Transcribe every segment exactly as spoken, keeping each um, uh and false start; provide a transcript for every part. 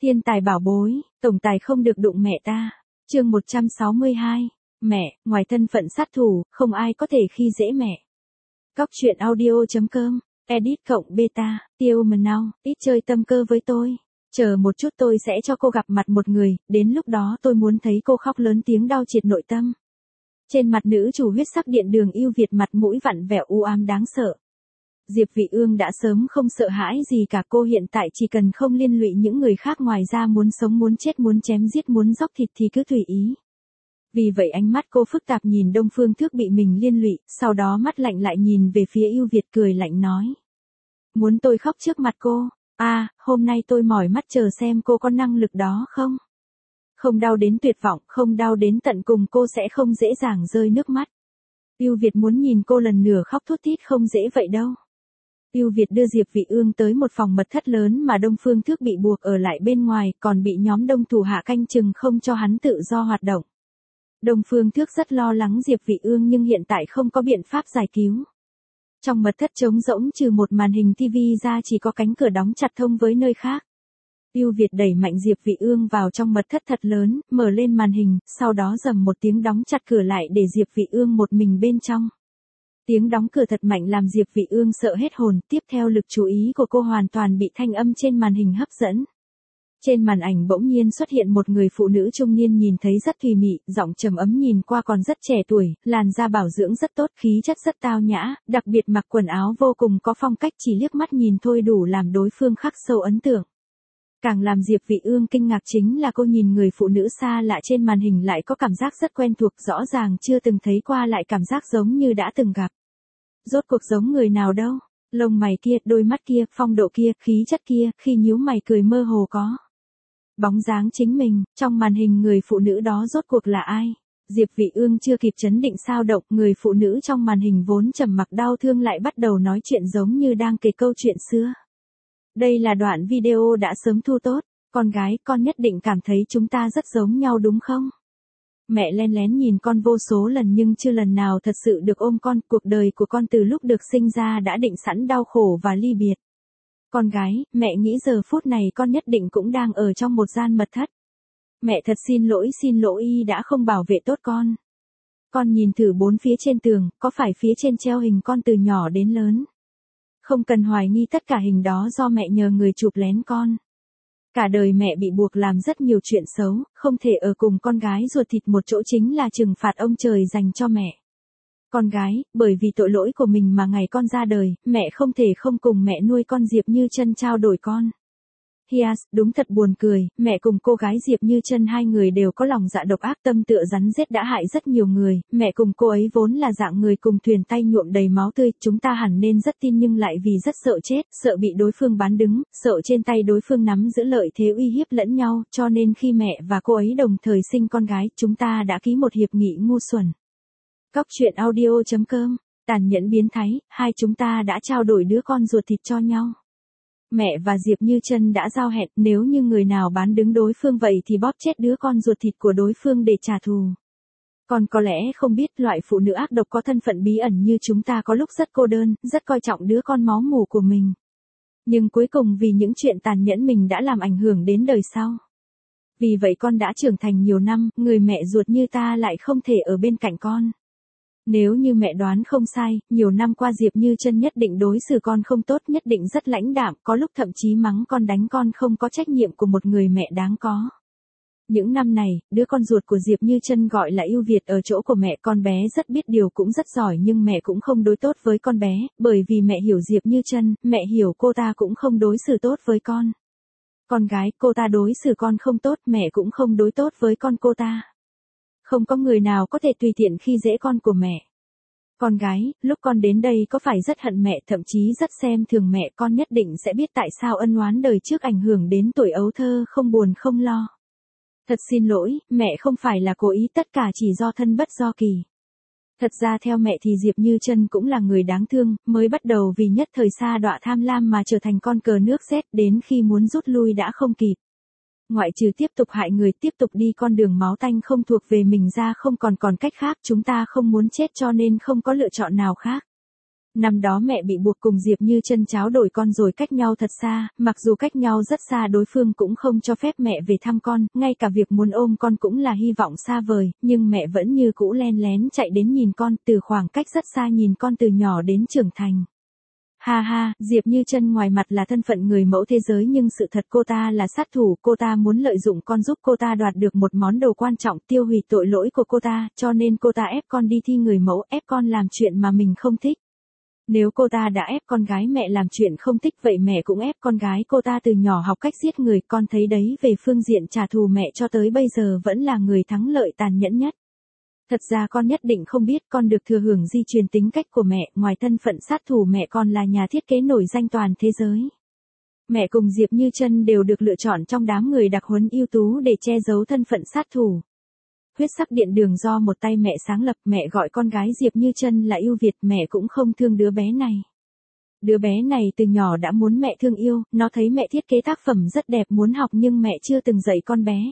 Thiên tài bảo bối, tổng tài không được đụng mẹ ta. Chương một trăm sáu mươi hai. Mẹ, ngoài thân phận sát thủ, không ai có thể khi dễ mẹ. Cóc truyện audio chấm com, edit cộng beta, tiêu mần nào, ít chơi tâm cơ với tôi. Chờ một chút tôi sẽ cho cô gặp mặt một người, đến lúc đó tôi muốn thấy cô khóc lớn tiếng đau triệt nội tâm. Trên mặt nữ chủ huyết sắc điện đường yêu Việt mặt mũi vặn vẹo u ám đáng sợ. Diệp Vị Ương đã sớm không sợ hãi gì cả, cô hiện tại chỉ cần không liên lụy những người khác, ngoài ra muốn sống muốn chết muốn chém giết muốn dóc thịt thì cứ tùy ý. Vì vậy ánh mắt cô phức tạp nhìn Đông Phương Thước bị mình liên lụy, sau đó mắt lạnh lại nhìn về phía yêu Việt cười lạnh nói. Muốn tôi khóc trước mặt cô, à, hôm nay tôi mỏi mắt chờ xem cô có năng lực đó không. Không đau đến tuyệt vọng, không đau đến tận cùng cô sẽ không dễ dàng rơi nước mắt. Yêu Việt muốn nhìn cô lần nữa khóc thút thít không dễ vậy đâu. Yêu Việt đưa Diệp Vị Ương tới một phòng mật thất lớn mà Đông Phương Thước bị buộc ở lại bên ngoài, còn bị nhóm đông thủ hạ canh chừng không cho hắn tự do hoạt động. Đông Phương Thước rất lo lắng Diệp Vị Ương nhưng hiện tại không có biện pháp giải cứu. Trong mật thất trống rỗng trừ một màn hình tivi ra chỉ có cánh cửa đóng chặt thông với nơi khác. Yêu Việt đẩy mạnh Diệp Vị Ương vào trong mật thất thật lớn, mở lên màn hình, sau đó rầm một tiếng đóng chặt cửa lại để Diệp Vị Ương một mình bên trong. Tiếng đóng cửa thật mạnh làm Diệp Vị Ương sợ hết hồn, tiếp theo lực chú ý của cô hoàn toàn bị thanh âm trên màn hình hấp dẫn. Trên màn ảnh bỗng nhiên xuất hiện một người phụ nữ trung niên nhìn thấy rất thùy mị, giọng trầm ấm nhìn qua còn rất trẻ tuổi, làn da bảo dưỡng rất tốt, khí chất rất tao nhã, đặc biệt mặc quần áo vô cùng có phong cách, chỉ liếc mắt nhìn thôi đủ làm đối phương khắc sâu ấn tượng. Càng làm Diệp Vị Ương kinh ngạc chính là cô nhìn người phụ nữ xa lạ trên màn hình lại có cảm giác rất quen thuộc, rõ ràng chưa từng thấy qua lại cảm giác giống như đã từng gặp. Rốt cuộc giống người nào đâu, lông mày kia, đôi mắt kia, phong độ kia, khí chất kia, khi nhíu mày cười mơ hồ có. Bóng dáng chính mình, trong màn hình người phụ nữ đó rốt cuộc là ai? Diệp Vị Ương chưa kịp chấn định sao động, người phụ nữ trong màn hình vốn trầm mặc đau thương lại bắt đầu nói chuyện giống như đang kể câu chuyện xưa. Đây là đoạn video đã sớm thu tốt, con gái, con nhất định cảm thấy chúng ta rất giống nhau đúng không? Mẹ len lén nhìn con vô số lần nhưng chưa lần nào thật sự được ôm con, cuộc đời của con từ lúc được sinh ra đã định sẵn đau khổ và ly biệt. Con gái, mẹ nghĩ giờ phút này con nhất định cũng đang ở trong một gian mật thất. Mẹ thật xin lỗi xin lỗi đã không bảo vệ tốt con. Con nhìn thử bốn phía trên tường, có phải phía trên treo hình con từ nhỏ đến lớn? Không cần hoài nghi tất cả hình đó do mẹ nhờ người chụp lén con. Cả đời mẹ bị buộc làm rất nhiều chuyện xấu, không thể ở cùng con gái ruột thịt một chỗ chính là trừng phạt ông trời dành cho mẹ. Con gái, bởi vì tội lỗi của mình mà ngày con ra đời, mẹ không thể không cùng mẹ nuôi con Diệp Như Chân trao đổi con. Hias, đúng thật buồn cười, mẹ cùng cô gái Diệp Như Chân hai người đều có lòng dạ độc ác, tâm tựa rắn rết đã hại rất nhiều người, mẹ cùng cô ấy vốn là dạng người cùng thuyền tay nhuộm đầy máu tươi, chúng ta hẳn nên rất tin nhưng lại vì rất sợ chết, sợ bị đối phương bán đứng, sợ trên tay đối phương nắm giữ lợi thế uy hiếp lẫn nhau, cho nên khi mẹ và cô ấy đồng thời sinh con gái, chúng ta đã ký một hiệp nghị ngu xuẩn. Cóc truyện audio chấm com, tàn nhẫn biến thái, hai chúng ta đã trao đổi đứa con ruột thịt cho nhau. Mẹ và Diệp Như Chân đã giao hẹn, nếu như người nào bán đứng đối phương vậy thì bóp chết đứa con ruột thịt của đối phương để trả thù. Còn có lẽ không biết loại phụ nữ ác độc có thân phận bí ẩn như chúng ta có lúc rất cô đơn, rất coi trọng đứa con máu mủ của mình. Nhưng cuối cùng vì những chuyện tàn nhẫn mình đã làm ảnh hưởng đến đời sau. Vì vậy con đã trưởng thành nhiều năm, người mẹ ruột như ta lại không thể ở bên cạnh con. Nếu như mẹ đoán không sai, nhiều năm qua Diệp Như Chân nhất định đối xử con không tốt, nhất định rất lãnh đạm, có lúc thậm chí mắng con đánh con không có trách nhiệm của một người mẹ đáng có. Những năm này, đứa con ruột của Diệp Như Chân gọi là Yêu Việt ở chỗ của mẹ, con bé rất biết điều cũng rất giỏi nhưng mẹ cũng không đối tốt với con bé, bởi vì mẹ hiểu Diệp Như Chân, mẹ hiểu cô ta cũng không đối xử tốt với con. Con gái, cô ta đối xử con không tốt, mẹ cũng không đối tốt với con cô ta. Không có người nào có thể tùy tiện khi dễ con của mẹ. Con gái, lúc con đến đây có phải rất hận mẹ, thậm chí rất xem thường mẹ, con nhất định sẽ biết tại sao ân oán đời trước ảnh hưởng đến tuổi ấu thơ không buồn không lo. Thật xin lỗi, mẹ không phải là cố ý, tất cả chỉ do thân bất do kỳ. Thật ra theo mẹ thì Diệp Như Chân cũng là người đáng thương, mới bắt đầu vì nhất thời sa đọa tham lam mà trở thành con cờ nước rét, đến khi muốn rút lui đã không kịp. Ngoại trừ tiếp tục hại người, tiếp tục đi con đường máu tanh không thuộc về mình ra không còn còn cách khác, chúng ta không muốn chết cho nên không có lựa chọn nào khác. Năm đó mẹ bị buộc cùng Diệp Như Chân tráo đổi con rồi cách nhau thật xa, mặc dù cách nhau rất xa đối phương cũng không cho phép mẹ về thăm con, ngay cả việc muốn ôm con cũng là hy vọng xa vời, nhưng mẹ vẫn như cũ len lén chạy đến nhìn con, từ khoảng cách rất xa nhìn con từ nhỏ đến trưởng thành. Ha ha, Diệp Như Chân ngoài mặt là thân phận người mẫu thế giới nhưng sự thật cô ta là sát thủ, cô ta muốn lợi dụng con giúp cô ta đoạt được một món đồ quan trọng, tiêu hủy tội lỗi của cô ta, cho nên cô ta ép con đi thi người mẫu, ép con làm chuyện mà mình không thích. Nếu cô ta đã ép con gái mẹ làm chuyện không thích vậy mẹ cũng ép con gái cô ta từ nhỏ học cách giết người, con thấy đấy, về phương diện trả thù mẹ cho tới bây giờ vẫn là người thắng lợi tàn nhẫn nhất. Thật ra con nhất định không biết con được thừa hưởng di truyền tính cách của mẹ, ngoài thân phận sát thủ mẹ còn là nhà thiết kế nổi danh toàn thế giới. Mẹ cùng Diệp Như Chân đều được lựa chọn trong đám người đặc huấn ưu tú để che giấu thân phận sát thủ. Huyết sắc điện đường do một tay mẹ sáng lập, mẹ gọi con gái Diệp Như Chân là yêu Việt, mẹ cũng không thương đứa bé này. Đứa bé này từ nhỏ đã muốn mẹ thương yêu, nó thấy mẹ thiết kế tác phẩm rất đẹp muốn học nhưng mẹ chưa từng dạy con bé.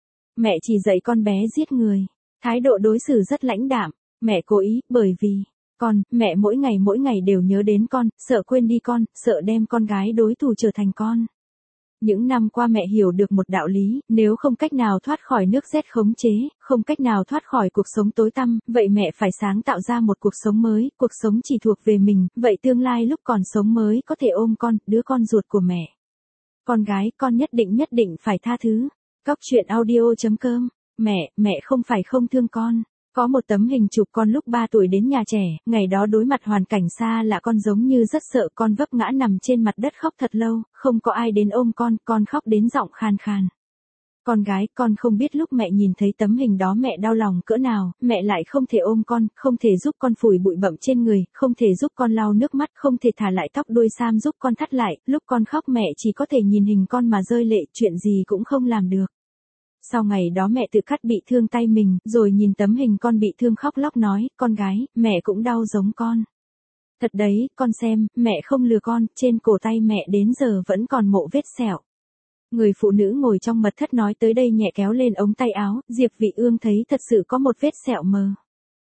Mẹ chỉ dạy con bé giết người. Thái độ đối xử rất lãnh đạm, mẹ cố ý, bởi vì, con, mẹ mỗi ngày mỗi ngày đều nhớ đến con, sợ quên đi con, sợ đem con gái đối thủ trở thành con. Những năm qua mẹ hiểu được một đạo lý, nếu không cách nào thoát khỏi nước rét khống chế, không cách nào thoát khỏi cuộc sống tối tăm, vậy mẹ phải sáng tạo ra một cuộc sống mới, cuộc sống chỉ thuộc về mình, vậy tương lai lúc còn sống mới có thể ôm con, đứa con ruột của mẹ. Con gái, con nhất định nhất định phải tha thứ. Cóc truyện audio chấm com. Mẹ, mẹ không phải không thương con. Có một tấm hình chụp con lúc ba tuổi đến nhà trẻ, ngày đó đối mặt hoàn cảnh xa lạ con giống như rất sợ, con vấp ngã nằm trên mặt đất khóc thật lâu, không có ai đến ôm con, con khóc đến giọng khan khan. Con gái, con không biết lúc mẹ nhìn thấy tấm hình đó mẹ đau lòng cỡ nào, mẹ lại không thể ôm con, không thể giúp con phủi bụi bặm trên người, không thể giúp con lau nước mắt, không thể thả lại tóc đuôi sam giúp con thắt lại, lúc con khóc mẹ chỉ có thể nhìn hình con mà rơi lệ, chuyện gì cũng không làm được. Sau ngày đó mẹ tự cắt bị thương tay mình, rồi nhìn tấm hình con bị thương khóc lóc nói, con gái, mẹ cũng đau giống con. Thật đấy, con xem, mẹ không lừa con, trên cổ tay mẹ đến giờ vẫn còn mộ vết sẹo. Người phụ nữ ngồi trong mật thất nói tới đây nhẹ kéo lên ống tay áo, Diệp Vị Ương thấy thật sự có một vết sẹo mờ.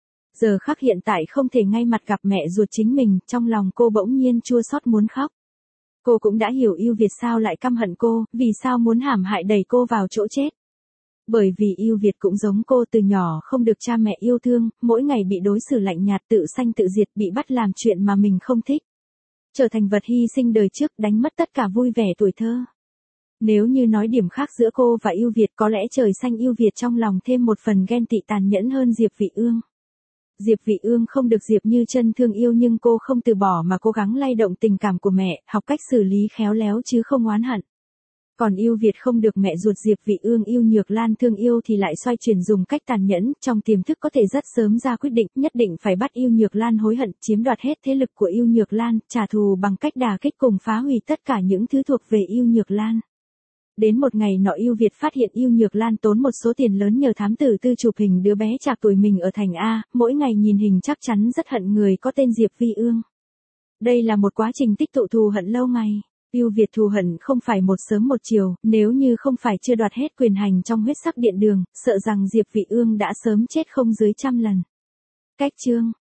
Giờ khắc hiện tại không thể ngay mặt gặp mẹ ruột chính mình, trong lòng cô bỗng nhiên chua xót muốn khóc. Cô cũng đã hiểu yêu Việt sao lại căm hận cô, vì sao muốn hãm hại đẩy cô vào chỗ chết. Bởi vì yêu Việt cũng giống cô, từ nhỏ không được cha mẹ yêu thương, mỗi ngày bị đối xử lạnh nhạt, tự sanh tự diệt, bị bắt làm chuyện mà mình không thích. Trở thành vật hy sinh đời trước, đánh mất tất cả vui vẻ tuổi thơ. Nếu như nói điểm khác giữa cô và yêu Việt, có lẽ trời xanh yêu Việt trong lòng thêm một phần ghen tị tàn nhẫn hơn Diệp Vị Ương. Diệp Vị Ương không được Diệp Như Chân thương yêu nhưng cô không từ bỏ mà cố gắng lay động tình cảm của mẹ, học cách xử lý khéo léo chứ không oán hận. Còn yêu Việt không được mẹ ruột Diệp Vị Ương yêu Nhược Lan thương yêu thì lại xoay chuyển dùng cách tàn nhẫn, trong tiềm thức có thể rất sớm ra quyết định, nhất định phải bắt yêu Nhược Lan hối hận, chiếm đoạt hết thế lực của yêu Nhược Lan, trả thù bằng cách đả kích cùng phá hủy tất cả những thứ thuộc về yêu Nhược Lan. Đến một ngày nọ yêu Việt phát hiện yêu Nhược Lan tốn một số tiền lớn nhờ thám tử tư chụp hình đứa bé trạc tuổi mình ở thành A, mỗi ngày nhìn hình chắc chắn rất hận người có tên Diệp Vị Ương. Đây là một quá trình tích tụ thù hận lâu ngày. Yêu Việt thù hận không phải một sớm một chiều, nếu như không phải chưa đoạt hết quyền hành trong huyết sắc điện đường, sợ rằng Diệp Vị Ương đã sớm chết không dưới trăm lần. Cách chương